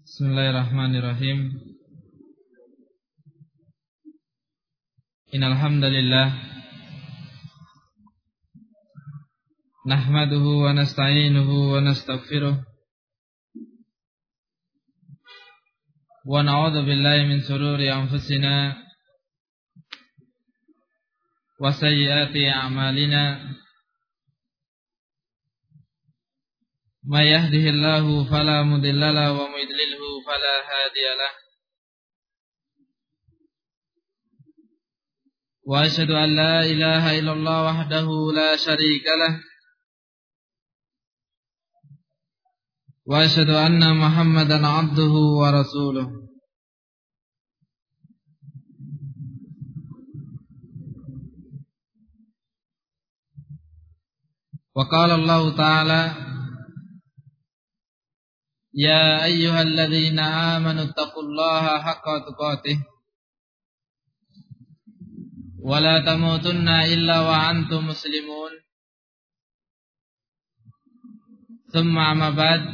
Bismillahirrahmanirrahim. Innal hamdalillah nahmaduhu wa nasta'inuhu wa nastaghfiruh wa na'udzu billahi min shururi anfusina wa sayyiati a'malina. May yahdihillahu fala mudilla lahu wa may yudlilhu fala hadiya lahu. Wa asyhadu an la ilaha illallah wahdahu la syarika lah. Wa asyhadu anna Muhammadan 'abduhu wa rasuluh. Wa qala Allah ta'ala: Ya ayyuhalladzina amanu taqullaha haqqa tuqatih wa la tamutunna illa wa antum muslimun. Thumma amma ba'd,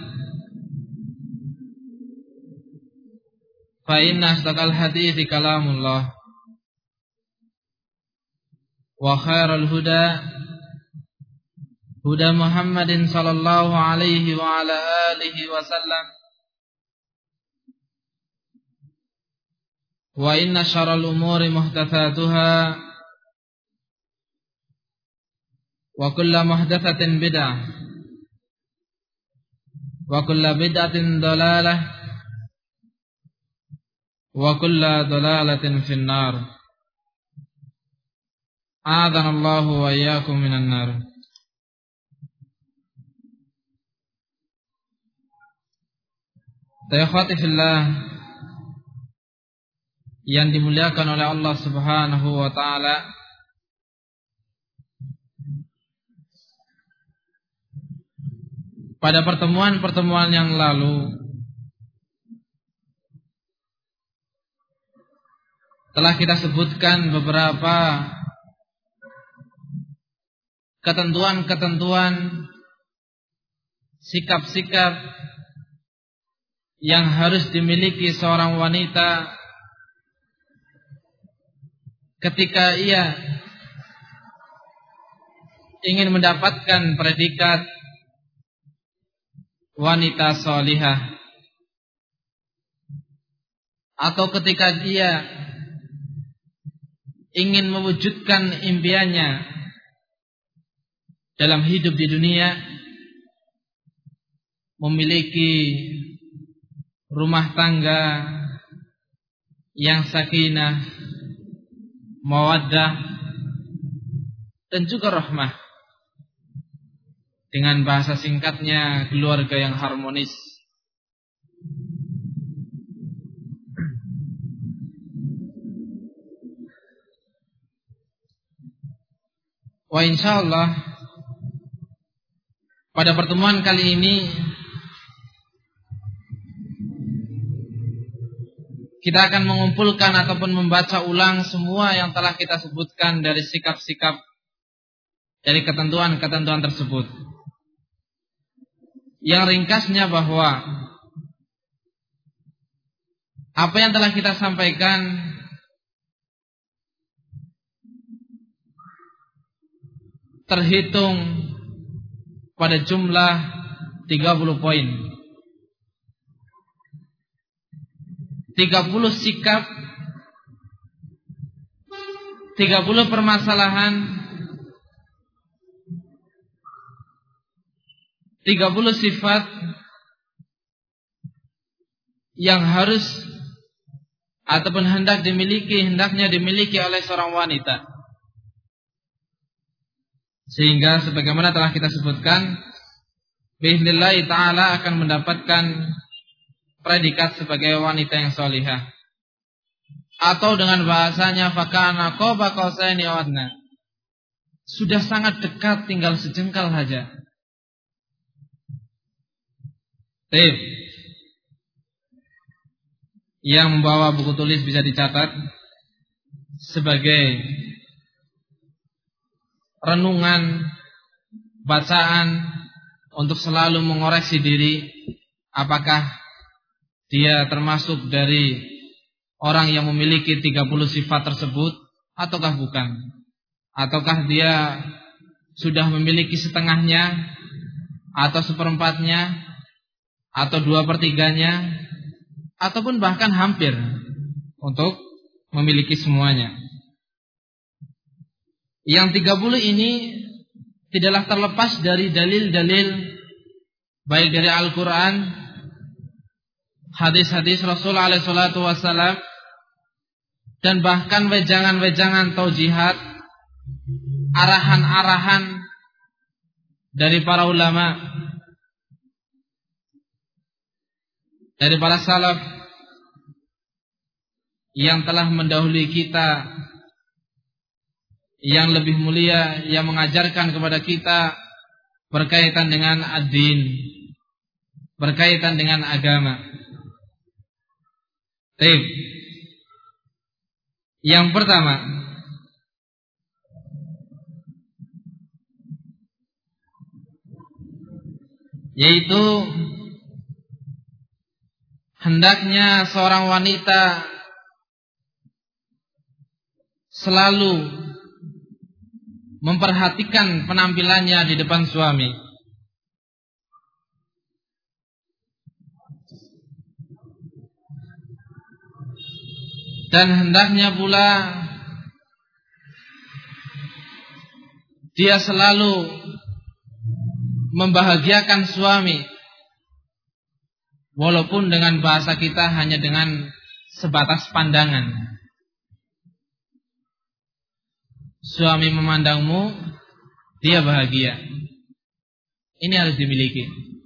fa inna asdaqal hadithi kalamullah wa khairal huda huda Muhammadin sallallahu alaihi wa ala alihi wa sallam, wa inna syarral umuri muhdatsatuha wa kullu muhdatsatin bid'ah wa kullu bid'atin dhalalah wa kullu dhalalatin finnar. A'adhanallahu wa iyyakum minan nar. Ikhwati fillah yang dimuliakan oleh Allah Subhanahu wa taala, pada pertemuan-pertemuan yang lalu telah kita sebutkan beberapa ketentuan-ketentuan, sikap-sikap yang harus dimiliki seorang wanita ketika ia ingin mendapatkan predikat wanita sholihah, atau ketika dia ingin mewujudkan impiannya dalam hidup di dunia, memiliki rumah tangga yang sakinah, mawaddah, dan juga rahmah. Dengan bahasa singkatnya, keluarga yang harmonis. Wa insyaallah pada pertemuan kali ini kita akan mengumpulkan ataupun membaca ulang semua yang telah kita sebutkan dari sikap-sikap, dari ketentuan-ketentuan tersebut. Yang ringkasnya bahwa apa yang telah kita sampaikan terhitung pada jumlah 30 poin. 30 sikap, 30 permasalahan, 30 sifat yang harus ataupun hendaknya dimiliki oleh seorang wanita. Sehingga sebagaimana telah kita sebutkan, bi'idznillah ta'ala akan mendapatkan predikat sebagai wanita yang sholihah, atau dengan bahasanya fakana qaba qausaini aw adna, sudah sangat dekat, tinggal sejengkal saja. Yang membawa buku tulis bisa dicatat sebagai renungan, bacaan untuk selalu mengoreksi diri, apakah dia termasuk dari orang yang memiliki 30 sifat tersebut ataukah bukan? Ataukah dia sudah memiliki setengahnya atau seperempatnya atau 2/3-nya ataupun bahkan hampir untuk memiliki semuanya. Yang 30 ini tidaklah terlepas dari dalil-dalil baik dari Al-Quran, hadis-hadis Rasulullah SAW, dan bahkan wejangan-wejangan taujihat, arahan-arahan dari para ulama, dari para salaf yang telah mendahului kita, yang lebih mulia, yang mengajarkan kepada kita berkaitan dengan ad-din, berkaitan dengan agama. Baik. Yang pertama, yaitu hendaknya seorang wanita selalu memperhatikan penampilannya di depan suami. Dan hendaknya pula dia selalu membahagiakan suami, walaupun dengan bahasa kita hanya dengan sebatas pandangan. Suami memandangmu, dia bahagia. Ini harus dimiliki.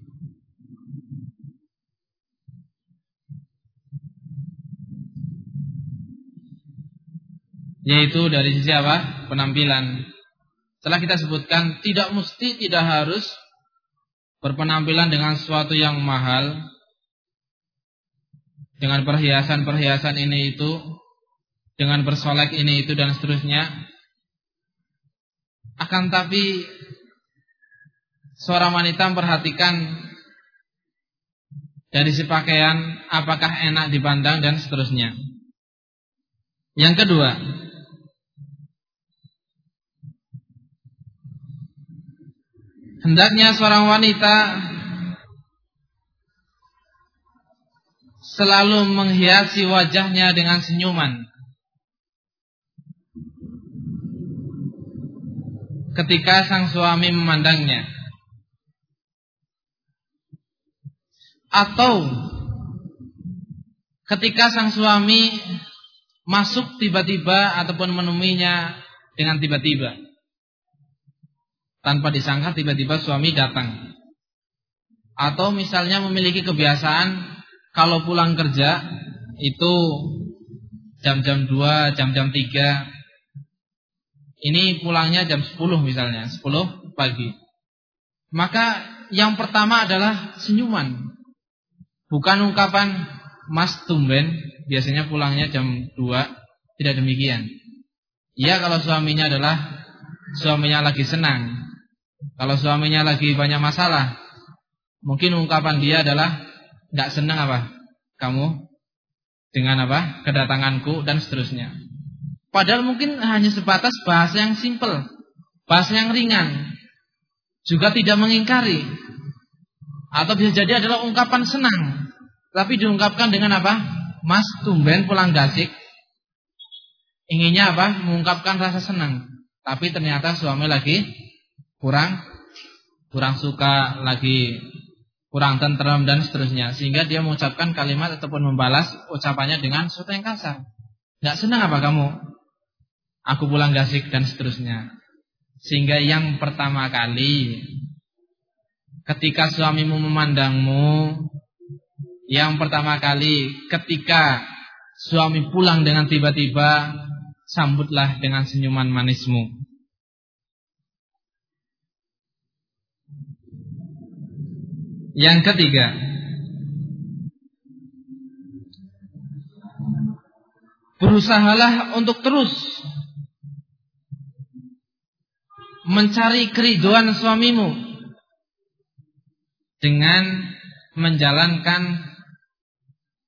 Yaitu dari sisi apa? Penampilan. Setelah kita sebutkan, tidak mesti, tidak harus berpenampilan dengan sesuatu yang mahal, dengan perhiasan-perhiasan ini itu, dengan bersolek ini itu dan seterusnya. Akan tapi seorang wanita memperhatikan dari si pakaian, apakah enak dipandang dan seterusnya. Yang kedua, hendaknya seorang wanita selalu menghiasi wajahnya dengan senyuman ketika sang suami memandangnya, atau ketika sang suami masuk tiba-tiba ataupun menemuinya dengan tiba-tiba, tanpa disangka tiba-tiba suami datang. Atau misalnya memiliki kebiasaan kalau pulang kerja itu jam-jam 2, jam-jam 3, ini pulangnya jam 10 misalnya, 10 pagi. Maka yang pertama adalah senyuman, bukan ungkapan mas tumben, biasanya pulangnya jam 2. Tidak demikian. Ya, kalau suaminya lagi senang, kalau suaminya lagi banyak masalah, mungkin ungkapan dia adalah gak senang apa kamu dengan apa kedatanganku dan seterusnya. Padahal mungkin hanya sebatas bahasa yang simpel, bahasa yang ringan, juga tidak mengingkari. Atau bisa jadi adalah ungkapan senang, tapi diungkapkan dengan apa? Mas tumben pulang gasik. Inginnya apa? Mengungkapkan rasa senang, tapi ternyata suami lagi kurang suka, lagi kurang tenteram dan seterusnya, sehingga dia mengucapkan kalimat ataupun membalas ucapannya dengan sesuatu yang kasar. Gak senang apa kamu aku pulang gasik dan seterusnya. Sehingga yang pertama kali ketika suamimu memandangmu, yang pertama kali ketika suami pulang dengan tiba-tiba, sambutlah dengan senyuman manismu. Yang ketiga, berusahalah untuk terus mencari keridhaan suamimu dengan menjalankan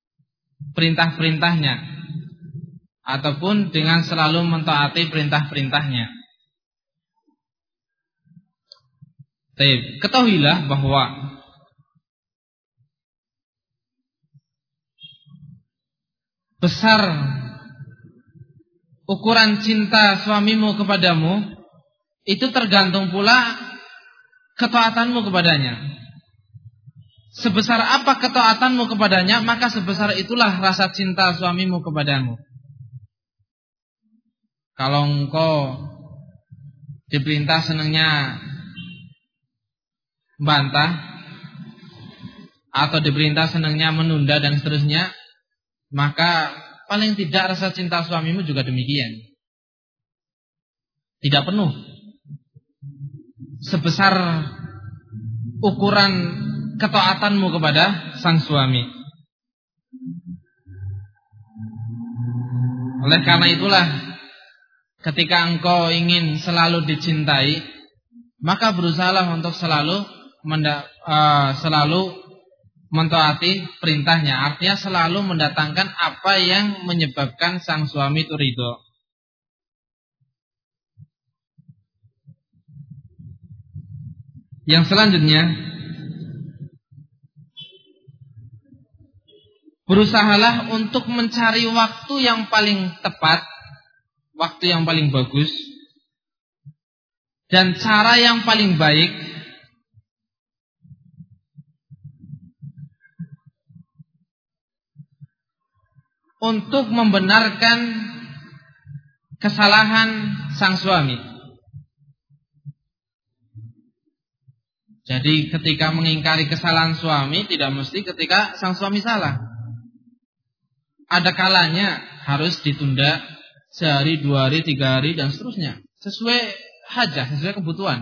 perintah-perintahnya ataupun dengan selalu mentaati perintah-perintahnya. Ketahuilah bahwa besar ukuran cinta suamimu kepadamu itu tergantung pula ketaatanmu kepadanya. Sebesar apa ketaatanmu kepadanya, maka sebesar itulah rasa cinta suamimu kepadamu. Kalau engkau diperintah senangnya bantah atau diperintah senangnya menunda dan seterusnya, maka paling tidak rasa cinta suamimu juga demikian. Tidak penuh sebesar ukuran ketaatanmu kepada sang suami. Oleh karena itulah, ketika engkau ingin selalu dicintai, maka berusahalah untuk selalu mentaati perintahnya. Artinya selalu mendatangkan apa yang menyebabkan sang suami itu ridho. Yang selanjutnya, berusahalah untuk mencari waktu yang paling tepat, waktu yang paling bagus, dan cara yang paling baik untuk membenarkan kesalahan sang suami. Jadi ketika mengingkari kesalahan suami, tidak mesti ketika sang suami salah. Ada kalanya harus ditunda sehari, 2 hari, 3 hari, dan seterusnya, sesuai hajah, sesuai kebutuhan.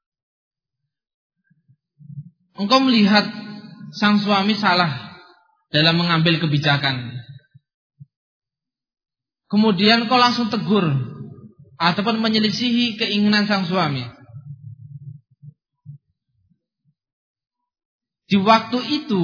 Engkau melihat sang suami salah dalam mengambil kebijakan, kemudian kau langsung tegur ataupun menyelisihi keinginan sang suami. Di waktu itu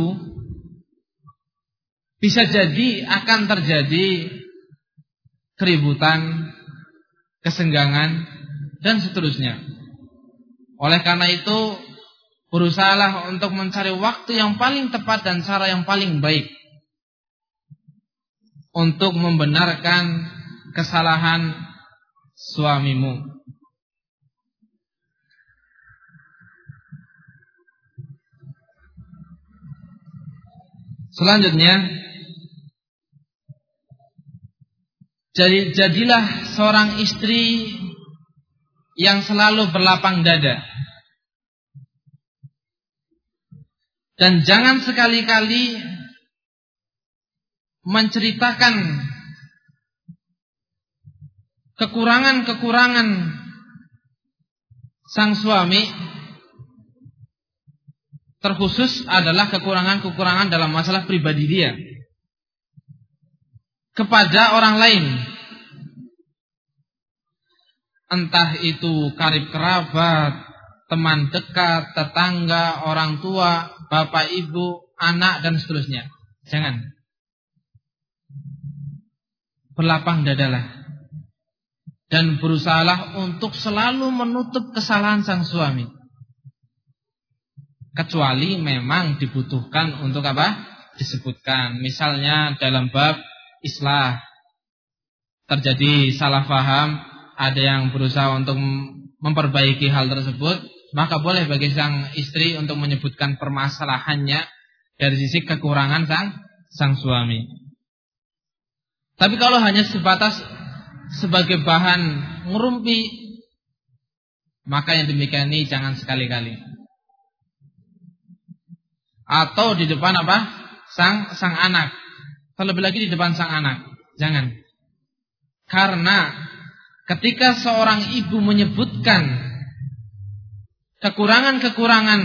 bisa jadi akan terjadi keributan, kesenggangan, dan seterusnya. Oleh karena itu, berusahalah untuk mencari waktu yang paling tepat dan cara yang paling baik untuk membenarkan kesalahan suamimu. Selanjutnya, jadilah seorang istri yang selalu berlapang dada. Dan jangan sekali-kali menceritakan kekurangan-kekurangan sang suami, terkhusus adalah kekurangan-kekurangan dalam masalah pribadi dia, kepada orang lain. Entah itu karib kerabat, teman dekat, tetangga, orang tua, bapak, ibu, anak, dan seterusnya. Jangan. Berlapang dadalah dan berusahalah untuk selalu menutup kesalahan sang suami, kecuali memang dibutuhkan untuk apa? Disebutkan. Misalnya dalam bab islah terjadi salah paham, ada yang berusaha untuk memperbaiki hal tersebut, maka boleh bagi sang istri untuk menyebutkan permasalahannya dari sisi kekurangan sang suami. Tapi kalau hanya sebatas sebagai bahan ngerumpi, maka yang demikian ini jangan sekali-kali. Atau di depan apa? Sang anak. Terlebih lagi di depan sang anak. Jangan. Karena ketika seorang ibu menyebutkan kekurangan-kekurangan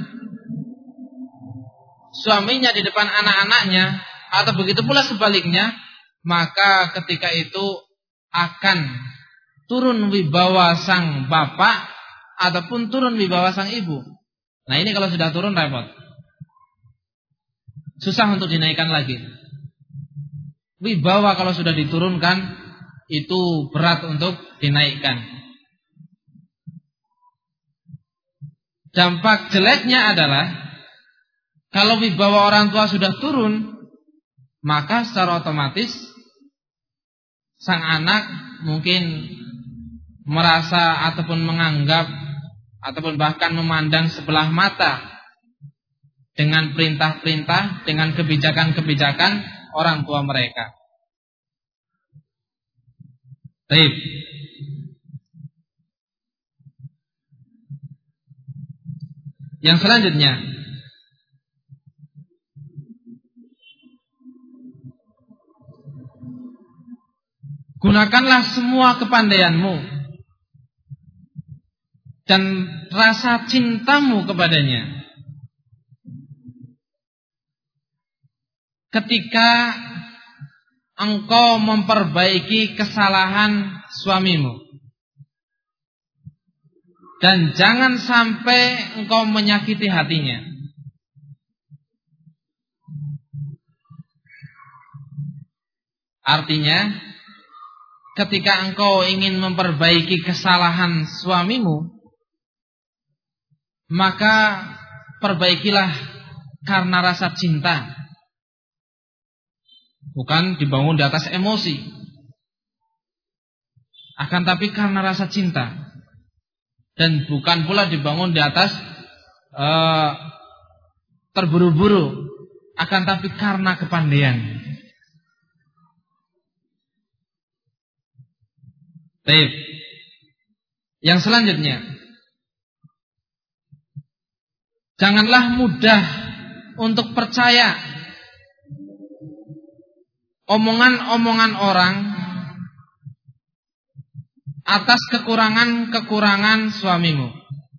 suaminya di depan anak-anaknya, atau begitu pula sebaliknya, maka ketika itu akan turun wibawa sang bapak ataupun turun wibawa sang ibu. Nah, ini kalau sudah turun repot. Susah untuk dinaikkan lagi. wibawa kalau sudah diturunkan itu berat untuk dinaikkan. Dampak jeleknya adalah kalau wibawa orang tua sudah turun, maka secara otomatis sang anak mungkin merasa ataupun menganggap ataupun bahkan memandang sebelah mata dengan perintah-perintah, dengan kebijakan-kebijakan orang tua mereka. Baik. Yang selanjutnya, gunakanlah semua kepandaianmu dan rasa cintamu kepadanya ketika engkau memperbaiki kesalahan suamimu. Dan jangan sampai engkau menyakiti hatinya. Artinya, ketika engkau ingin memperbaiki kesalahan suamimu, maka perbaikilah karena rasa cinta, bukan dibangun di atas emosi, akan tapi karena rasa cinta, dan bukan pula dibangun di atas terburu-buru, akan tapi karena kepandaian. Baik. Yang selanjutnya, janganlah mudah untuk percaya omongan-omongan orang atas kekurangan-kekurangan suamimu.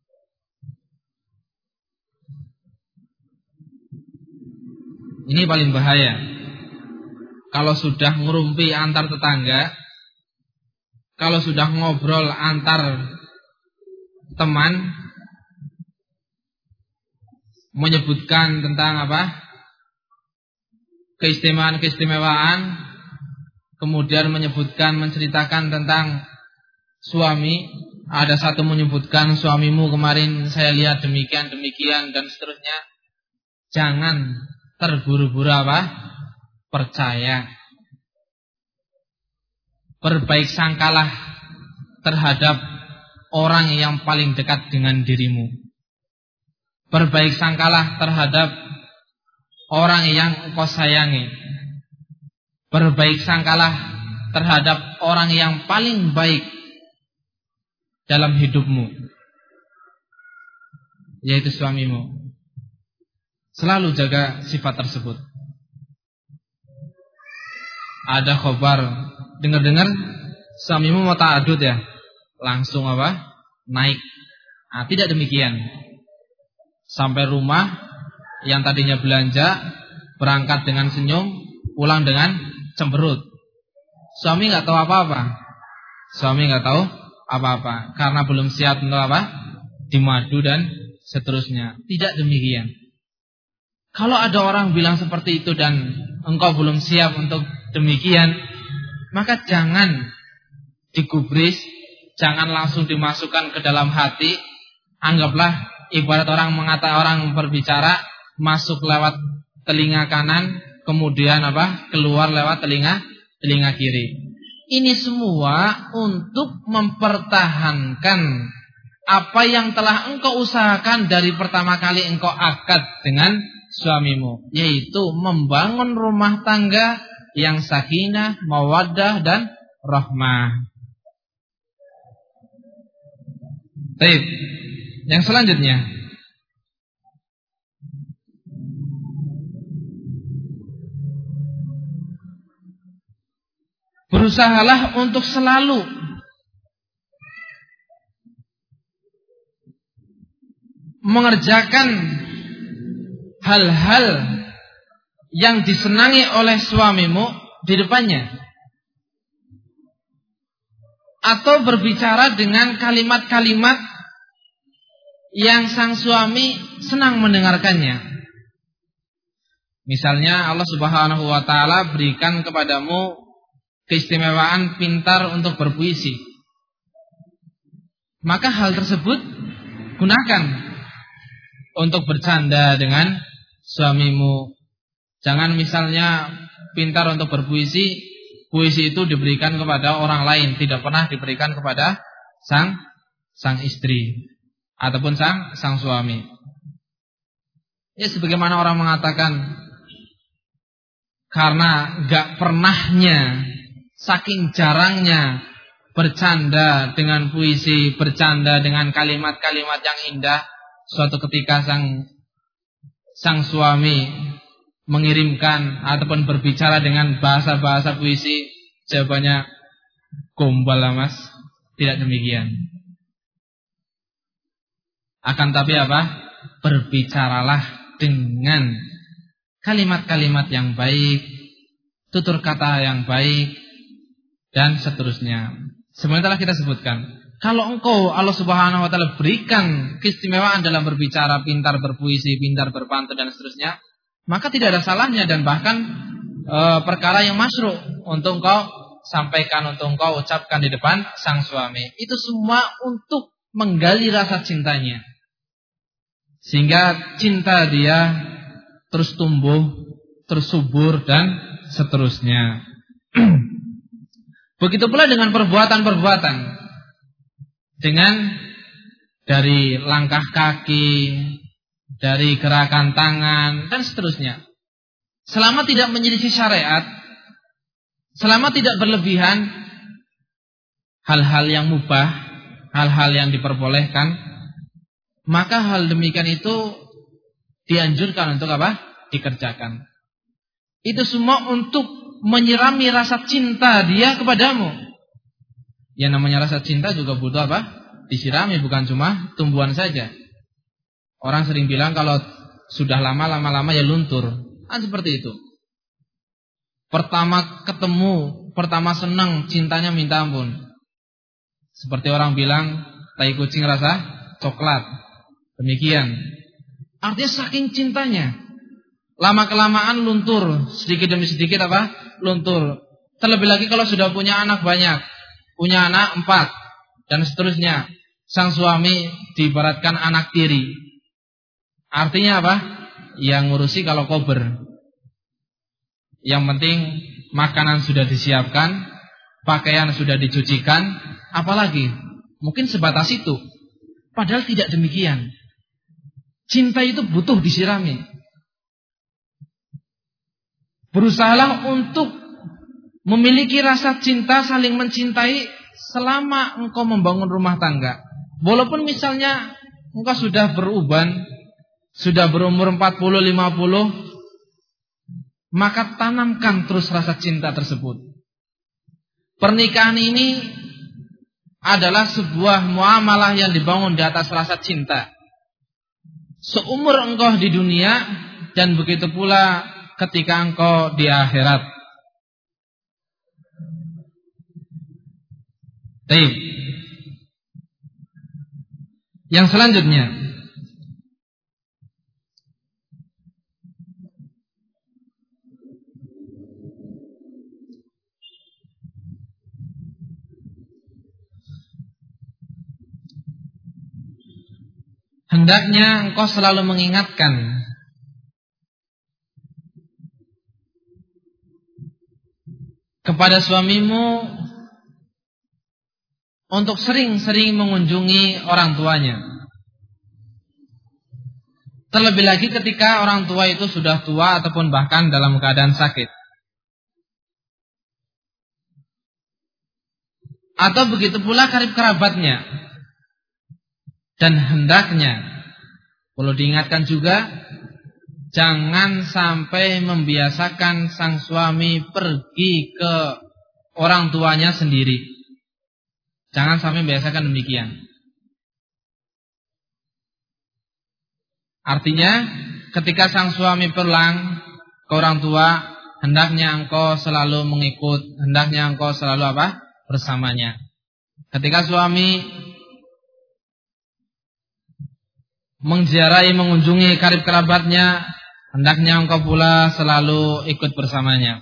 Ini paling bahaya. Kalau sudah ngerumpi antar tetangga, kalau sudah ngobrol antar teman, menyebutkan tentang keistimewaan, kemudian menceritakan tentang suami. Ada satu menyebutkan suamimu kemarin saya lihat demikian dan seterusnya. Jangan terburu-buru percaya. Berbaik sangkalah terhadap orang yang paling dekat dengan dirimu. Berbaik sangkalah terhadap orang yang engkau sayangi. Berbaik sangkalah terhadap orang yang paling baik dalam hidupmu, yaitu suamimu. Selalu jaga sifat tersebut. Ada khabar, dengar-dengar suamimu mau ta'adud ya, langsung naik. Nah, tidak demikian. Sampai rumah, yang tadinya belanja berangkat dengan senyum, pulang dengan cemberut. Suami nggak tahu apa-apa. Karena belum siap untuk dimadu dan seterusnya. Tidak demikian. Kalau ada orang bilang seperti itu dan engkau belum siap untuk demikian, maka jangan digubris, jangan langsung dimasukkan ke dalam hati. Anggaplah ibarat orang berbicara, masuk lewat telinga kanan, kemudian keluar lewat telinga kiri. Ini semua untuk mempertahankan apa yang telah engkau usahakan dari pertama kali engkau akad dengan suamimu, yaitu membangun rumah tangga yang sakinah, mawaddah dan rahmah. Baik. Yang selanjutnya, berusahalah untuk selalu mengerjakan hal-hal yang disenangi oleh suamimu di depannya, atau berbicara dengan kalimat-kalimat yang sang suami senang mendengarkannya. Misalnya Allah Subhanahu wa taala berikan kepadamu keistimewaan pintar untuk berpuisi. Maka hal tersebut gunakan untuk bercanda dengan suamimu. Jangan misalnya pintar untuk berpuisi, puisi itu diberikan kepada orang lain, tidak pernah diberikan kepada sang istri ataupun sang suami. Ya, sebagaimana orang mengatakan, karena gak pernahnya, saking jarangnya bercanda dengan puisi, bercanda dengan kalimat-kalimat yang indah, suatu ketika sang suami mengirimkan ataupun berbicara dengan bahasa-bahasa puisi, jawabannya gombal lah mas. Tidak demikian. Akan tapi apa? Berbicaralah dengan kalimat-kalimat yang baik, tutur kata yang baik, dan seterusnya. Sebenarnya telah kita sebutkan, kalau engkau Allah Subhanahu wa taala berikan keistimewaan dalam berbicara, pintar berpuisi, pintar berpantun dan seterusnya, maka tidak ada salahnya dan bahkan perkara yang masyru' untuk engkau sampaikan, untuk engkau ucapkan di depan sang suami. Itu semua untuk menggali rasa cintanya, sehingga cinta dia terus tumbuh, terus subur dan seterusnya. Begitu pula dengan perbuatan-perbuatan, dengan dari langkah kaki, dari gerakan tangan dan seterusnya. Selama tidak menyelisih syariat, selama tidak berlebihan, hal-hal yang mubah, hal-hal yang diperbolehkan, maka hal demikian itu dianjurkan untuk apa? Dikerjakan. Itu semua untuk menyirami rasa cinta dia kepadamu. Yang namanya rasa cinta juga butuh apa? Disirami, bukan cuma tumbuhan saja. Orang sering bilang kalau sudah lama-lama ya luntur. Kan seperti itu. Pertama ketemu, pertama senang, cintanya minta ampun. Seperti orang bilang tai kucing rasa coklat. Demikian. Artinya saking cintanya, lama-kelamaan luntur, sedikit demi sedikit apa? Luntur. Terlebih lagi kalau sudah punya anak banyak, punya anak 4 dan seterusnya. Sang suami diibaratkan anak tiri. Artinya apa? Yang ngurusi kalau kober. Yang penting makanan sudah disiapkan, pakaian sudah dicucikan, apalagi? Mungkin sebatas itu. Padahal tidak demikian. Cinta itu butuh disirami. Berusahalah untuk memiliki rasa cinta, saling mencintai selama engkau membangun rumah tangga. Walaupun misalnya engkau sudah beruban, sudah berumur 40, 50, maka tanamkan terus rasa cinta tersebut. Pernikahan ini adalah sebuah muamalah yang dibangun di atas rasa cinta. Seumur engkau di dunia dan begitu pula ketika engkau di akhirat. Baik. Yang selanjutnya, hendaknya engkau selalu mengingatkan kepada suamimu untuk sering-sering mengunjungi orang tuanya. Terlebih lagi ketika orang tua itu sudah tua ataupun bahkan dalam keadaan sakit. Atau begitu pula karib kerabatnya. Dan hendaknya perlu diingatkan juga, jangan sampai membiasakan sang suami pergi ke orang tuanya sendiri. Jangan sampai membiasakan demikian. Artinya ketika sang suami pulang ke orang tua, hendaknya engkau selalu mengikut, hendaknya engkau selalu apa? Bersamanya. Ketika suami menziarahi, mengunjungi karib kerabatnya, hendaknya engkau pula selalu ikut bersamanya.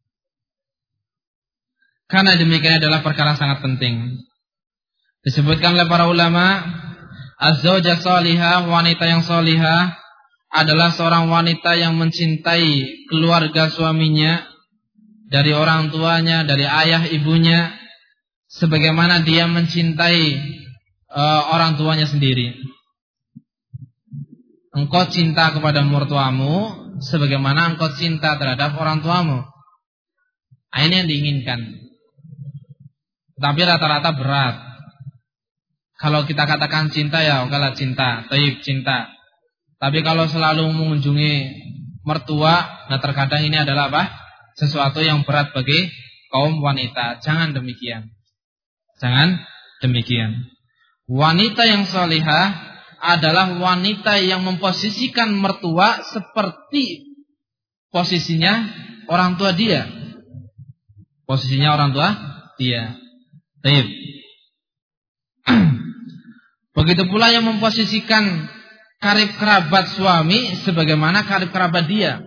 Karena demikian adalah perkara sangat penting. Disebutkan oleh para ulama, az-zaujah salihah, wanita yang salihah adalah seorang wanita yang mencintai keluarga suaminya, dari orang tuanya, dari ayah ibunya, sebagaimana dia mencintai orang tuanya sendiri. Engkau cinta kepada mertuamu sebagaimana engkau cinta terhadap orang tuamu. Ini yang diinginkan. Tapi rata-rata berat. Kalau kita katakan cinta, ya okelah cinta, taib cinta. Tapi kalau selalu mengunjungi mertua, nah terkadang ini adalah apa? Sesuatu yang berat bagi kaum wanita. Jangan demikian. Jangan demikian. Wanita yang salihah adalah wanita yang memposisikan mertua seperti posisinya orang tua dia. Posisinya orang tua dia. Baik. Begitu pula yang memposisikan karib kerabat suami sebagaimana karib kerabat dia.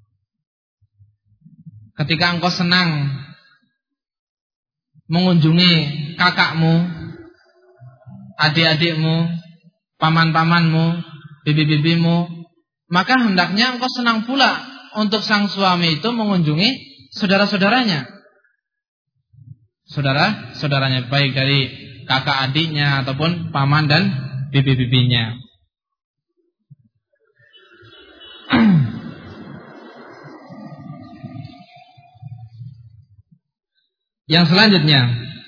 Ketika engkau senang mengunjungi kakakmu, adik-adikmu, paman-pamanmu, bibi-bibimu, maka hendaknya engkau senang pula untuk sang suami itu mengunjungi saudara-saudaranya. Saudara-saudaranya, baik dari kakak adiknya ataupun paman dan bibi-bibinya. Yang selanjutnya,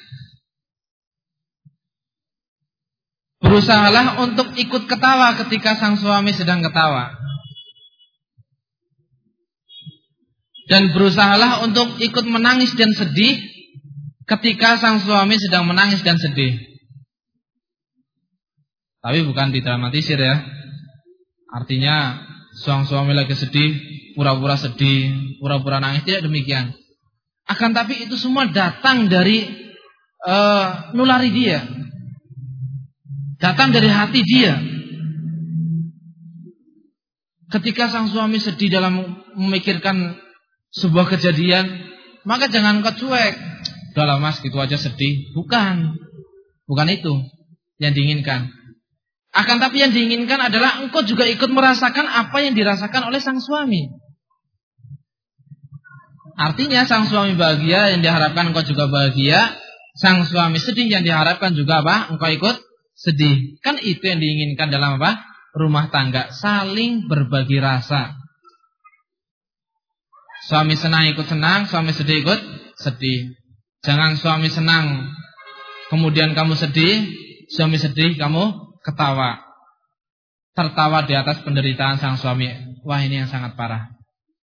berusahalah untuk ikut ketawa ketika sang suami sedang ketawa. Dan berusahalah untuk ikut menangis dan sedih ketika sang suami sedang menangis dan sedih. Tapi bukan didramatisir ya. Artinya sang suami lagi sedih, pura-pura sedih, pura-pura nangis, tidak demikian. Akan tapi itu semua datang dari nulari dia. Datang dari hati dia. Ketika sang suami sedih dalam memikirkan sebuah kejadian, maka jangan kau cuek. Udahlah mas, gitu aja sedih. Bukan itu yang diinginkan. Akan tapi yang diinginkan adalah engkau juga ikut merasakan apa yang dirasakan oleh sang suami. Artinya sang suami bahagia, yang diharapkan engkau juga bahagia. Sang suami sedih, yang diharapkan juga apa? Engkau ikut sedih. Kan itu yang diinginkan dalam apa? Rumah tangga. Saling berbagi rasa. Suami senang ikut senang, suami sedih ikut sedih. Jangan suami senang kemudian kamu sedih, suami sedih kamu ketawa. Tertawa di atas penderitaan sang suami. Wah, ini yang sangat parah.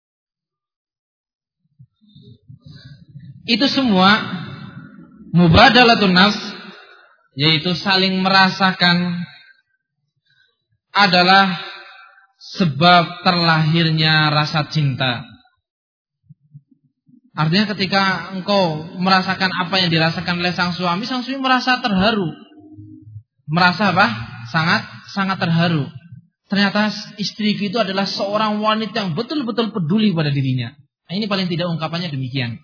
Itu semua mubadalatun nafs, yaitu saling merasakan, adalah sebab terlahirnya rasa cinta. Artinya ketika engkau merasakan apa yang dirasakan oleh sang suami merasa terharu. Merasa apa? Sangat terharu. Ternyata istriku itu adalah seorang wanita yang betul-betul peduli pada dirinya. Nah, ini paling tidak ungkapannya demikian.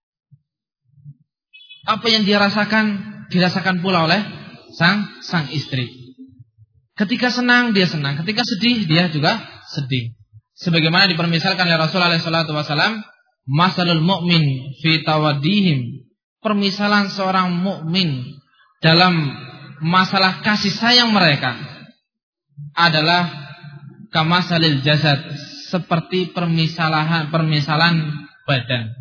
Apa yang dia rasakan, dirasakan pula oleh sang istri. Ketika senang, dia senang. Ketika sedih, dia juga sedih. Sebagaimana dipermisalkan oleh Rasulullah SAW, masalul mu'min fi tawaddihim, permisalan seorang mukmin dalam masalah kasih sayang mereka adalah kamasalil jasad, seperti permisalan badan.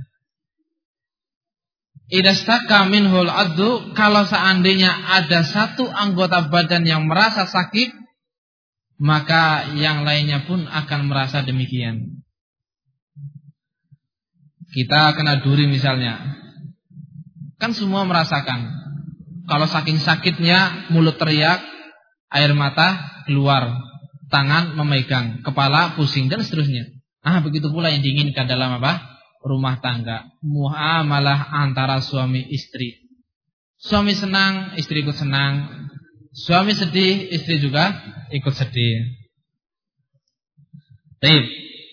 Idastaka minhul addu, kalau seandainya ada satu anggota badan yang merasa sakit, maka yang lainnya pun akan merasa demikian. Kita kena duri misalnya, kan semua merasakan. Kalau saking sakitnya, mulut teriak, air mata keluar, tangan memegang, kepala pusing dan seterusnya. Nah, begitu pula yang diinginkan dalam apa? Rumah tangga, muamalah antara suami istri. Suami senang, istri ikut senang. Suami sedih, istri juga ikut sedih. Baik.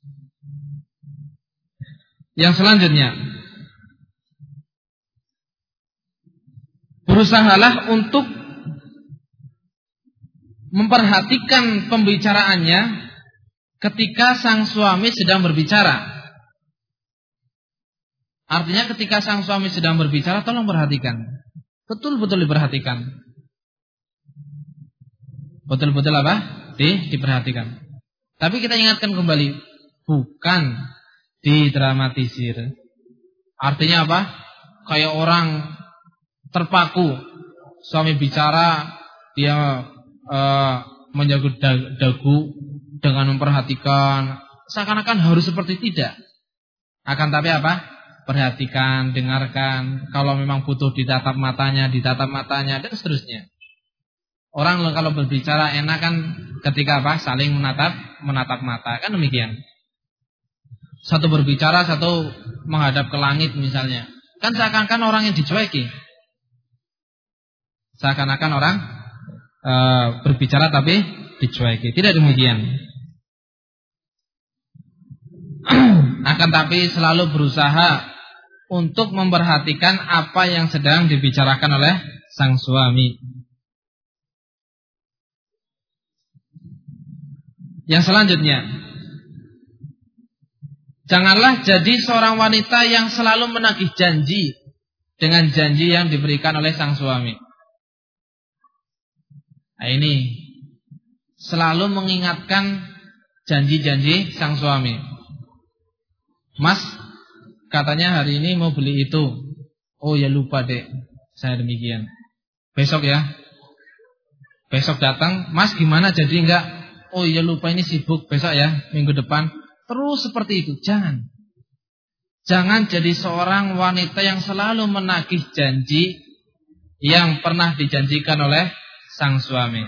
Yang selanjutnya, berusahalah untuk memperhatikan pembicaraannya ketika sang suami sedang berbicara. Artinya ketika sang suami sedang berbicara, tolong perhatikan. Betul-betul diperhatikan. Betul-betul apa? Diperhatikan. Tapi kita ingatkan kembali, bukan didramatisir. Artinya apa? Kayak orang terpaku, suami bicara, dia menjaga dagu dengan memperhatikan, seakan-akan harus seperti tidak. Akan tapi apa? Perhatikan, dengarkan. Kalau memang butuh ditatap matanya, dan seterusnya. Orang kalau berbicara enak kan ketika apa? Saling menatap mata, kan demikian. Satu berbicara, satu menghadap ke langit misalnya. Kan seakan-akan orang yang dicueki. Seakan-akan orang berbicara tapi dicueki. Tidak demikian. Akan tapi selalu berusaha untuk memperhatikan apa yang sedang dibicarakan oleh sang suami. Yang selanjutnya, janganlah jadi seorang wanita yang selalu menagih janji dengan janji yang diberikan oleh sang suami. Nah, ini selalu mengingatkan janji-janji sang suami. Mas, katanya hari ini mau beli itu. Oh ya lupa dek, saya demikian. Besok ya. Besok datang, Mas gimana jadi enggak? Oh ya lupa ini sibuk, besok ya, minggu depan. Terus seperti itu, jangan. Jangan jadi seorang wanita yang selalu menagih janji yang pernah dijanjikan oleh sang suami.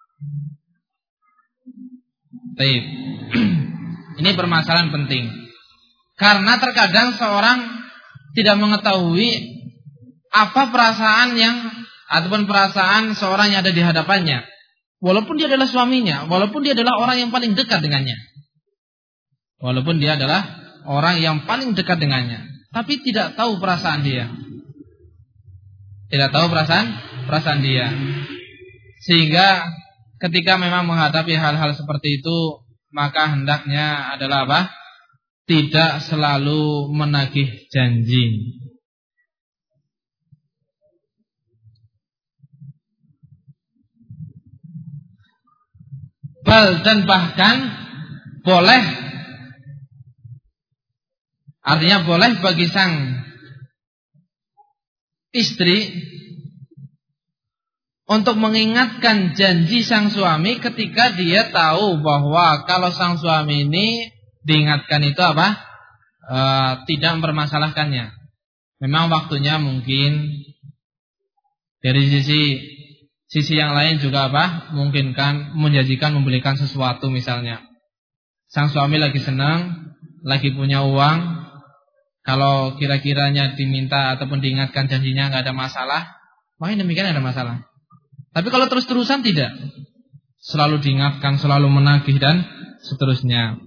Baik. Ini permasalahan penting. Karena terkadang seorang tidak mengetahui apa perasaan ataupun perasaan seorang yang ada di hadapannya. Walaupun dia adalah suaminya, walaupun dia adalah orang yang paling dekat dengannya. Walaupun dia adalah orang yang paling dekat dengannya, tapi tidak tahu perasaan dia. Tidak tahu perasaan dia. Sehingga ketika memang menghadapi hal-hal seperti itu, maka hendaknya adalah apa? Tidak selalu menagih janji. Dan bahkan boleh, artinya boleh bagi sang istri untuk mengingatkan janji sang suami ketika dia tahu bahwa kalau sang suami ini diingatkan itu apa? Tidak mempermasalahkannya. Memang waktunya mungkin dari sisi yang lain juga apa? Memungkinkan menjanjikan membelikan sesuatu misalnya. Sang suami lagi senang, lagi punya uang. Kalau kira-kiranya diminta ataupun diingatkan janjinya nggak ada masalah, maka demikian ada masalah. Tapi kalau terus-terusan tidak, selalu diingatkan, selalu menagih dan seterusnya.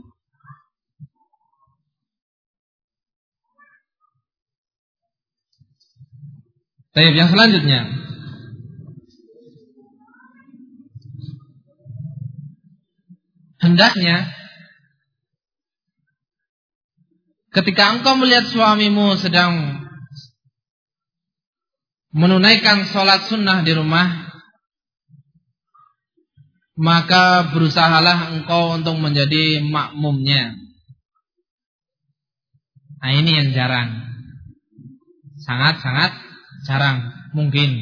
Baik, yang selanjutnya, hendaknya ketika engkau melihat suamimu sedang menunaikan sholat sunnah di rumah, maka berusahalah engkau untuk menjadi makmumnya. Nah ini yang jarang, sangat-sangat jarang. Mungkin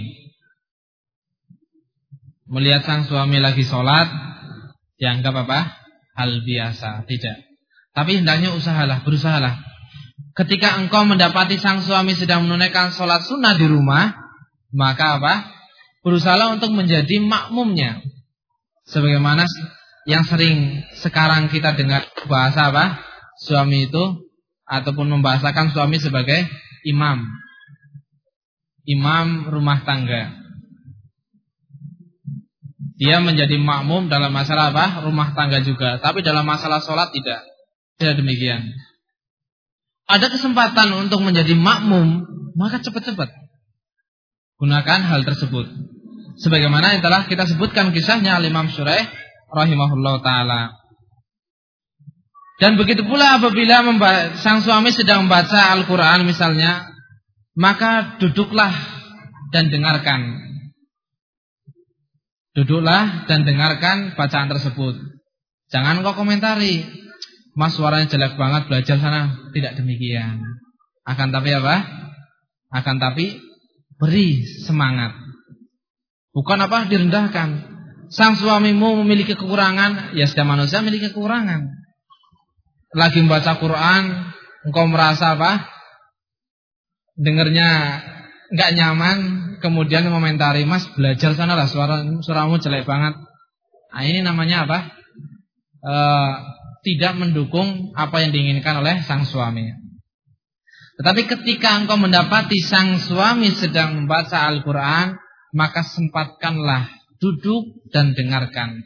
melihat sang suami lagi sholat dianggap apa? Hal biasa. Tidak. Tapi hendaknya berusahalah. Ketika engkau mendapati sang suami sedang menunaikan sholat sunnah di rumah, maka apa? Berusahalah untuk menjadi makmumnya. Sebagaimana yang sering sekarang kita dengar bahasa apa? Suami itu ataupun membahasakan suami sebagai imam rumah tangga. Dia menjadi makmum dalam masalah apa? Rumah tangga juga, tapi dalam masalah sholat tidak. Tidak demikian. Ada kesempatan untuk menjadi makmum, maka cepat-cepat gunakan hal tersebut. Sebagaimana yang telah kita sebutkan kisahnya Imam Syuraih rahimahullah ta'ala. Dan begitu pula apabila sang suami sedang membaca Al-Quran misalnya, maka duduklah dan dengarkan. Duduklah dan dengarkan bacaan tersebut. Jangan kau komentari, Mas suaranya jelek banget, belajar sana. Tidak demikian. Akan tapi apa? Akan tapi beri semangat. Bukan apa? Direndahkan. Sang suamimu memiliki kekurangan, ya setiap manusia memiliki kekurangan. Lagi membaca Quran, engkau merasa apa? Dengernya enggak nyaman, kemudian komentari, Mas belajar sana lah, suaramu jelek banget. Nah, ini namanya apa? Tidak mendukung apa yang diinginkan oleh sang suami. Tetapi ketika engkau mendapati sang suami sedang membaca Al-Quran, maka sempatkanlah duduk dan dengarkan.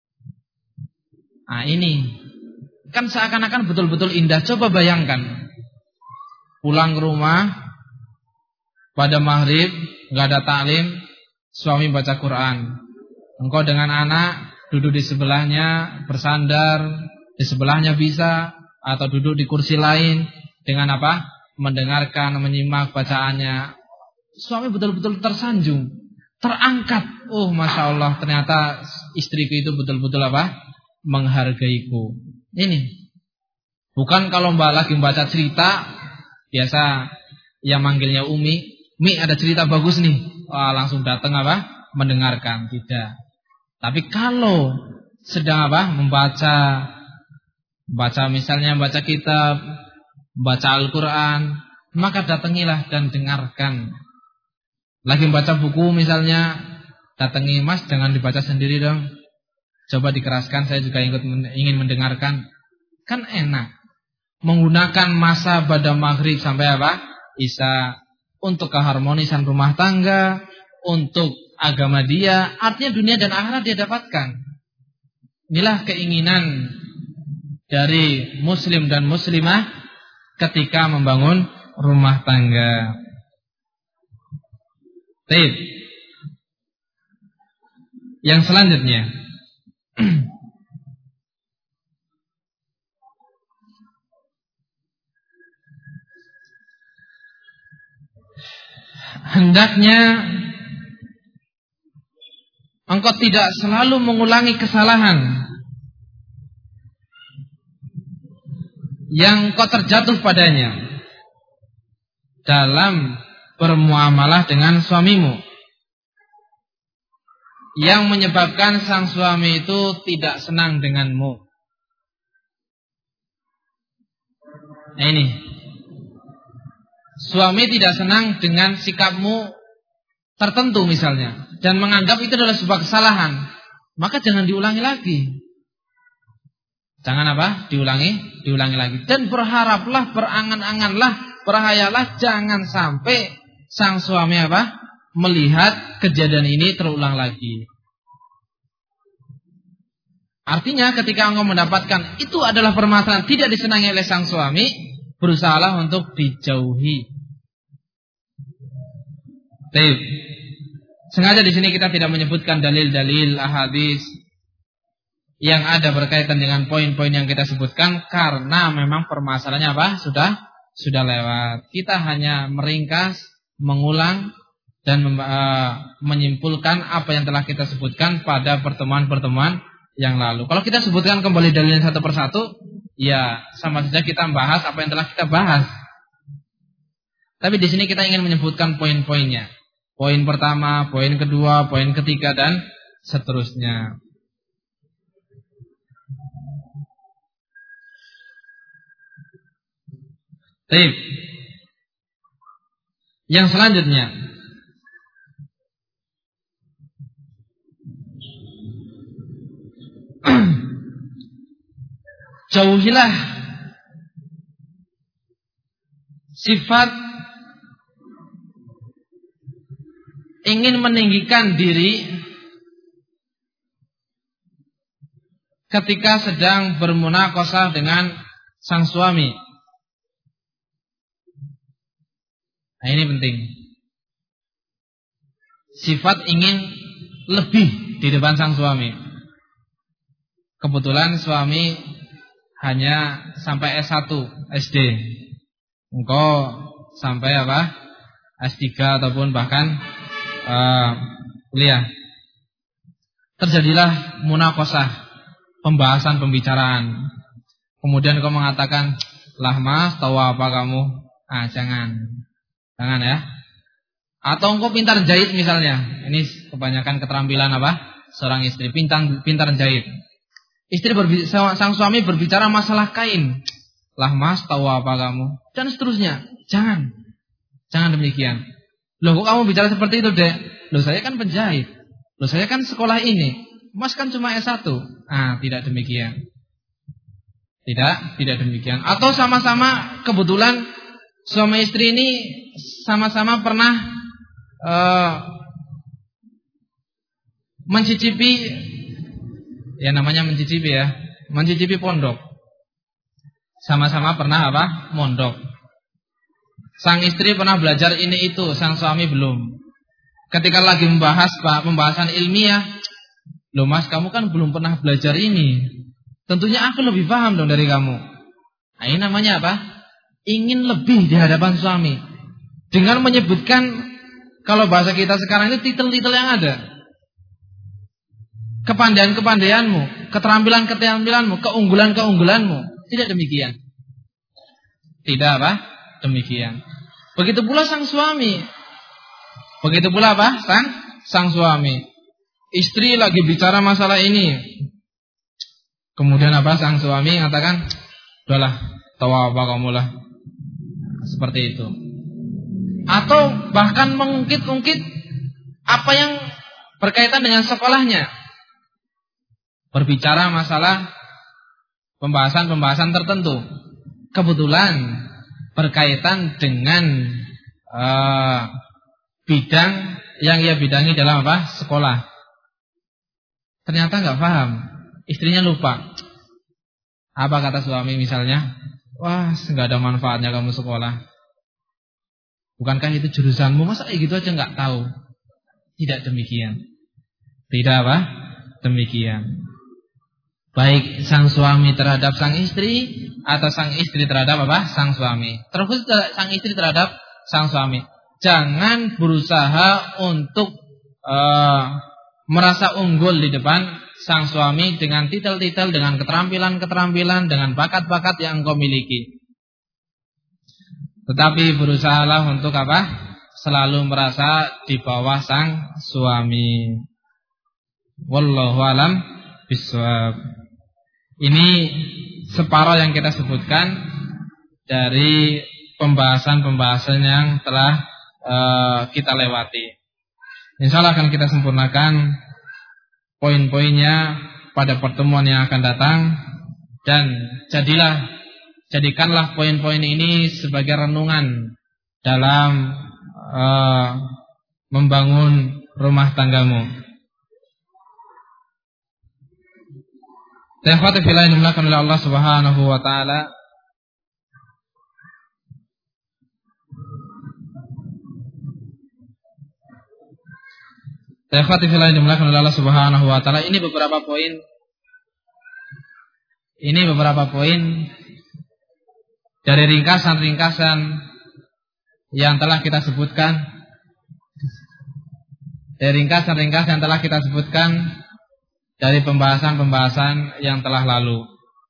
Nah, ini kan seakan-akan betul-betul indah. Coba bayangkan, pulang ke rumah pada maghrib, nggak ada taklim, suami baca Quran. Engkau dengan anak duduk di sebelahnya, bersandar di sebelahnya bisa, atau duduk di kursi lain dengan apa? Mendengarkan, menyimak bacaannya. Suami betul-betul tersanjung, terangkat. Oh, masya Allah, ternyata istriku itu betul-betul apa? Menghargaiku. Ini bukan kalau mbak lagi membaca cerita, biasa yang manggilnya Umi, Mi ada cerita bagus nih, wah, langsung datang apa? Mendengarkan. Tidak. Tapi kalau sedang apa? Membaca misalnya membaca kitab, membaca Al-Quran, maka datangilah dan dengarkan. Lagi membaca buku misalnya, datangi, Mas jangan dibaca sendiri dong, coba dikeraskan, saya juga ingin mendengarkan. Kan enak. Menggunakan masa pada maghrib sampai apa? Isya, untuk keharmonisan rumah tangga, untuk agama dia, artinya dunia dan akhirat dia dapatkan. Inilah keinginan dari muslim dan muslimah ketika membangun rumah tangga. Baik. Yang selanjutnya, hendaknya engkau tidak selalu mengulangi kesalahan yang engkau terjatuh padanya dalam bermuamalah dengan suamimu, yang menyebabkan sang suami itu tidak senang denganmu. Nah ini, suami tidak senang dengan sikapmu tertentu misalnya, dan menganggap itu adalah sebuah kesalahan, maka jangan diulangi lagi. Jangan apa? Diulangi lagi. Dan berharaplah, berangan-anganlah, berhayalah jangan sampai sang suami apa? Melihat kejadian ini terulang lagi. Artinya ketika engkau mendapatkan itu adalah permasalahan tidak disenangi oleh sang suami, berusahalah untuk dijauhi. Baik. Sengaja di sini kita tidak menyebutkan dalil-dalil ahadits yang ada berkaitan dengan poin-poin yang kita sebutkan karena memang permasalahannya apa? Sudah lewat. Kita hanya meringkas, mengulang dan menyimpulkan apa yang telah kita sebutkan pada pertemuan-pertemuan yang lalu. Kalau kita sebutkan kembali dalilnya satu persatu, ya sama saja kita membahas apa yang telah kita bahas. Tapi di sini kita ingin menyebutkan poin-poinnya. Poin pertama, poin kedua, poin ketiga dan seterusnya. Baik. Yang selanjutnya, jauhilah sifat ingin meninggikan diri ketika sedang bermunaqashah dengan sang suami. Nah, ini penting. Sifat ingin lebih di depan sang suami. Kebetulan suami hanya sampai S1 SD. Engkau sampai apa? S3 ataupun bahkan kuliah. Terjadilah munakosah, pembahasan, pembicaraan. Kemudian kau mengatakan, "Lah Mas, tahu apa kamu?" Jangan ya. Atau engkau pintar jahit misalnya. Ini kebanyakan keterampilan apa? Seorang istri pintar jahit. Sang suami berbicara masalah kain. "Lah Mas, tahu apa kamu?" Dan seterusnya. Jangan demikian. Loh, kok kamu bicara seperti itu, Dek? Loh, saya kan penjahit. Loh, saya kan sekolah ini. Mas kan cuma S1. Tidak demikian. Tidak demikian. Atau sama-sama kebetulan suami istri ini sama-sama pernah mencicipi, ya namanya mencicipi ya, mencicipi pondok. Sama-sama pernah apa? Mondok. Sang istri pernah belajar ini itu, sang suami belum. Ketika lagi membahas pembahasan ilmiah, "Loh Mas, kamu kan belum pernah belajar ini. Tentunya aku lebih paham dong dari kamu." Nah, ini namanya apa? Ingin lebih di hadapan suami. Dengan menyebutkan, kalau bahasa kita sekarang ini titel-titel yang ada. Kepandaian-kepandaianmu, keterampilan-keterampilanmu, keunggulan-keunggulanmu. Tidak demikian. Tidak apa? Demikian. Begitu pula sang suami. Begitu pula apa? Sang suami. Istri lagi bicara masalah ini. Kemudian apa? Sang suami mengatakan, "Udahlah, tahu apa kamu lah." Seperti itu. Atau bahkan mengungkit-ungkit apa yang berkaitan dengan sekolahnya. Berbicara masalah pembahasan tertentu. Kebetulan berkaitan dengan bidang yang ia bidangi dalam apa? Sekolah. Ternyata nggak paham. Istrinya lupa. Apa kata suami misalnya? "Wah, nggak ada manfaatnya kamu sekolah. Bukankah itu jurusanmu? Masa gitu aja nggak tahu?" Tidak demikian. Tidak apa? Demikian. Baik sang suami terhadap sang istri atau sang istri terhadap apa? Sang suami. Terkhusus sang istri terhadap sang suami. Jangan berusaha untuk merasa unggul di depan sang suami dengan titel-titel, dengan keterampilan-keterampilan, dengan bakat-bakat yang engkau miliki. Tetapi berusahalah untuk apa? Selalu merasa di bawah sang suami. Wallahu alam bishawab. Ini separuh yang kita sebutkan dari pembahasan-pembahasan yang telah kita lewati. Insyaallah akan kita sempurnakan poin-poinnya pada pertemuan yang akan datang. Dan jadikanlah poin-poin ini sebagai renungan dalam membangun rumah tanggamu. Ikhwati fillah yang dimuliakan oleh Allah Subhanahu wa taala. Ikhwati fillah yang dimuliakan oleh Allah Subhanahu wa taala, ini beberapa poin. Ini beberapa poin dari ringkasan-ringkasan yang telah kita sebutkan. Dari ringkasan-ringkasan yang telah kita sebutkan dari pembahasan-pembahasan yang telah lalu.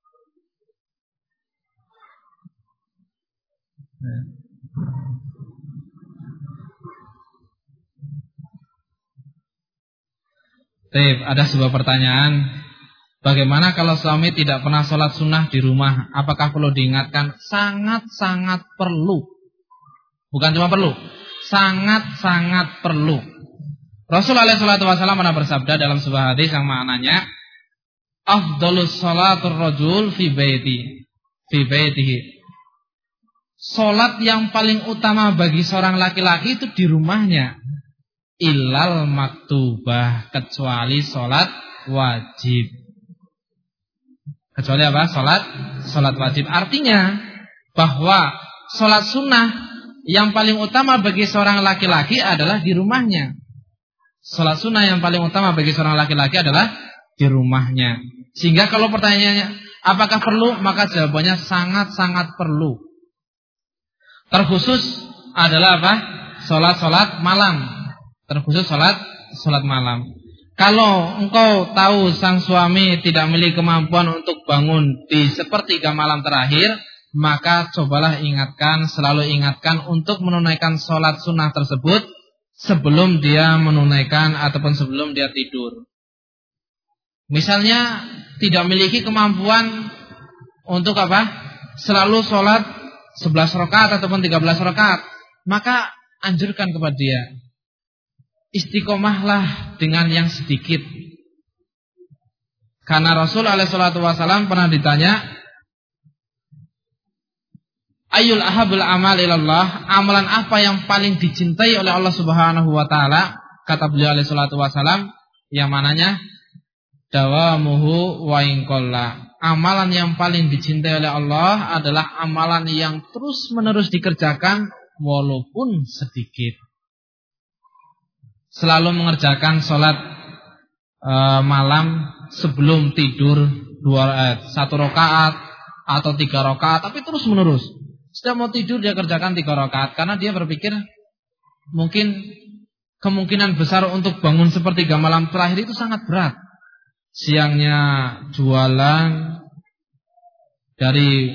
Ada sebuah pertanyaan. Bagaimana kalau suami tidak pernah sholat sunnah di rumah? Apakah perlu diingatkan? Sangat-sangat perlu. Bukan cuma perlu, sangat-sangat perlu. Rasulullah SAW pernah bersabda dalam sebuah hadis yang maknanya, "Afdhalus sholatur rajul fi baitihi." Salat yang paling utama bagi seorang laki-laki itu di rumahnya. Illal maktubah, kecuali salat wajib. Kecuali apa? Salat wajib. Artinya bahwa salat sunnah yang paling utama bagi seorang laki-laki adalah di rumahnya. Salat sunnah yang paling utama bagi seorang laki-laki adalah di rumahnya. Sehingga kalau pertanyaannya apakah perlu? Maka jawabannya sangat-sangat perlu. Terkhusus adalah apa? Salat malam. Terkhusus salat malam. Kalau engkau tahu sang suami tidak memiliki kemampuan untuk bangun di sepertiga malam terakhir, maka cobalah selalu ingatkan untuk menunaikan salat sunnah tersebut sebelum dia menunaikan ataupun sebelum dia tidur. Misalnya tidak memiliki kemampuan untuk apa? Selalu sholat 11 rakaat ataupun 13 rakaat, maka anjurkan kepada dia, istiqomahlah dengan yang sedikit. Karena Rasul SAW pernah ditanya, Ayyul ahabul amal ilallah, amalan apa yang paling dicintai oleh Allah Subhanahu wa taala? Kata beliau SAW, yang mananya dawamuhu wa in qalla. Amalan yang paling dicintai oleh Allah adalah amalan yang terus-menerus dikerjakan walaupun sedikit. Selalu mengerjakan salat malam sebelum tidur 1 rakaat atau 3 rakaat, tapi terus-menerus. Setiap mau tidur dia kerjakan 3 rakaat karena dia berpikir mungkin kemungkinan besar untuk bangun sepertiga malam terakhir itu sangat berat. Siangnya jualan dari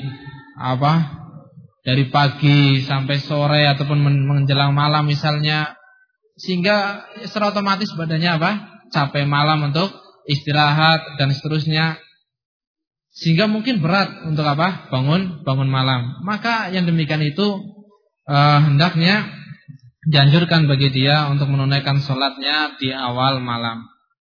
pagi sampai sore ataupun menjelang malam misalnya, sehingga secara otomatis badannya capek malam untuk istirahat dan seterusnya, sehingga mungkin berat untuk bangun malam. Maka yang demikian itu hendaknya dianjurkan bagi dia untuk menunaikan sholatnya di awal malam.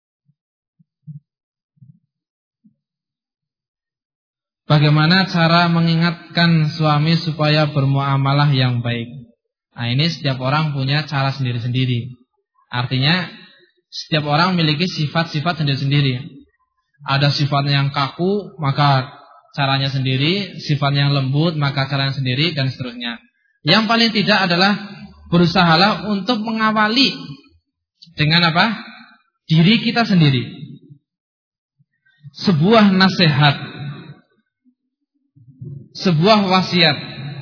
Bagaimana cara mengingatkan suami supaya bermuamalah yang baik? Nah, ini setiap orang punya cara sendiri-sendiri. Artinya setiap orang memiliki sifat-sifat sendiri-sendiri. Ada sifatnya yang kaku, maka caranya sendiri. Sifatnya yang lembut, maka caranya sendiri, dan seterusnya. Yang paling tidak adalah berusahalah untuk mengawali dengan diri kita sendiri. Sebuah nasihat, sebuah wasiat.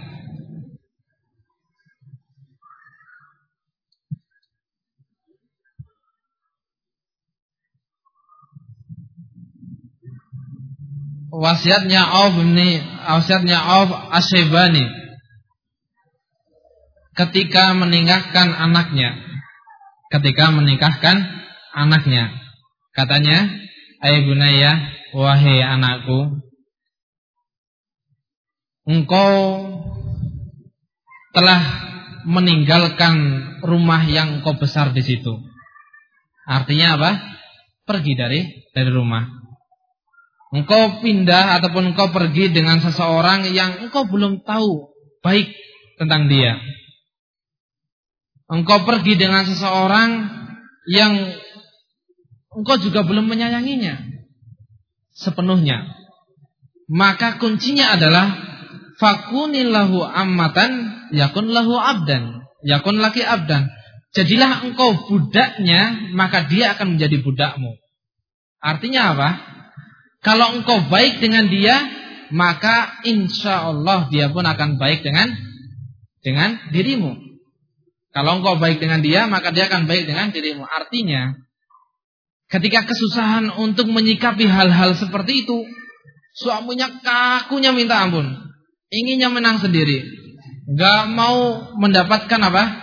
Wasiatnya Auf Asyibani ketika menikahkan anaknya, katanya, "Ai bunayya, wahai anakku, engkau telah meninggalkan rumah yang engkau besar di situ." Artinya pergi dari rumah. Engkau pindah ataupun engkau pergi dengan seseorang yang engkau belum tahu baik tentang dia. Engkau pergi dengan seseorang yang engkau juga belum menyayanginya sepenuhnya. Maka kuncinya adalah fakunillahu ammatan yakun lahu abdan, yakun laki abdan. Jadilah engkau budaknya, maka dia akan menjadi budakmu. Artinya apa? Kalau engkau baik dengan dia, maka insya Allah dia pun akan baik dengan dirimu. Kalau engkau baik dengan dia, maka dia akan baik dengan dirimu. Artinya, ketika kesusahan untuk menyikapi hal-hal seperti itu, suaminya kakunya minta ampun, inginnya menang sendiri, gak mau mendapatkan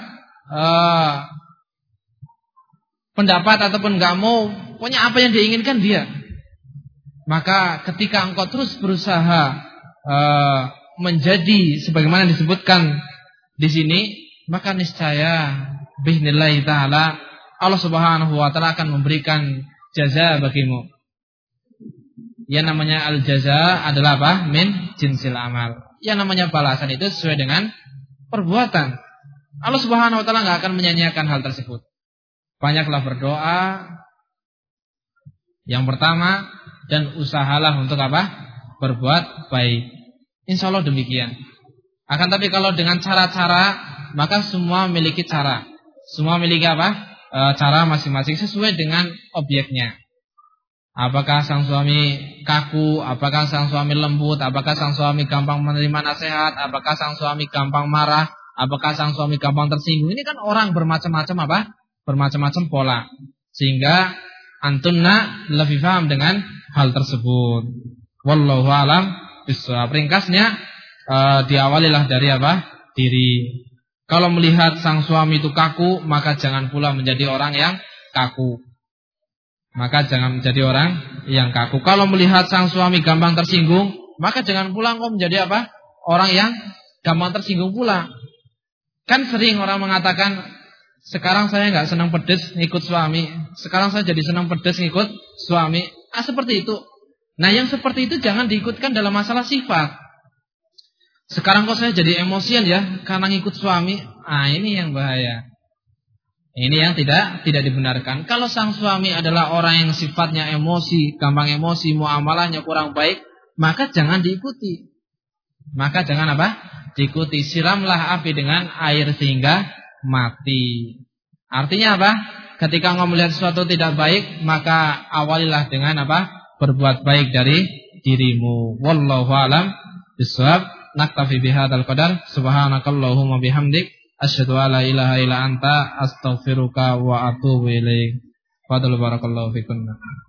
pendapat ataupun gak mau, pokoknya apa yang diinginkan dia. Maka ketika engkau terus berusaha menjadi sebagaimana disebutkan di sini, maka niscaya bi'idznillah ta'ala Allah Subhanahu wa taala akan memberikan jaza bagimu. Yang namanya al-jaza adalah min jinsil amal. Yang namanya balasan itu sesuai dengan perbuatan. Allah Subhanahu wa taala enggak akan menyia-nyiakan hal tersebut. Banyaklah berdoa. Yang pertama, dan usahalah untuk berbuat baik. Insya Allah demikian. Akan tapi kalau dengan cara-cara, maka semua memiliki cara. Semua memiliki apa? Cara masing-masing sesuai dengan objeknya. Apakah sang suami kaku, apakah sang suami lembut, apakah sang suami gampang menerima nasihat, apakah sang suami gampang marah, apakah sang suami gampang tersinggung. Ini kan orang bermacam-macam apa? Bermacam-macam pola. Sehingga antunna lebih paham dengan hal tersebut. Wallahu a'lam bishawab. Ringkasnya diawalilah dari apa? Diri. Kalau melihat sang suami itu kaku, maka jangan pula menjadi orang yang kaku. Maka jangan menjadi orang yang kaku. Kalau melihat sang suami gampang tersinggung, maka jangan pula engkau menjadi apa? Orang yang gampang tersinggung pula. Kan sering orang mengatakan, sekarang saya nggak senang pedes ngikut suami, sekarang saya jadi senang pedes ngikut suami. Seperti itu. Nah, yang seperti itu jangan diikutkan dalam masalah sifat. Sekarang kok saya jadi emosian ya karena ngikut suami. Ini yang bahaya. Ini yang tidak dibenarkan. Kalau sang suami adalah orang yang sifatnya emosi, gampang emosi, muamalahnya kurang baik, maka jangan diikuti. Maka jangan apa? Diikuti. Siramlah api dengan air sehingga mati. Artinya apa? Ketika engkau melihat sesuatu tidak baik, maka awalilah dengan apa? Berbuat baik dari dirimu. Wallahu a'lam bishawab. Naktafi bihadzal qadar. Subhanakallahumma bihamdik, asyhadu an la ilaha illa anta, astaghfiruka wa atubu ilaik. Fadlu barakallahu fikum.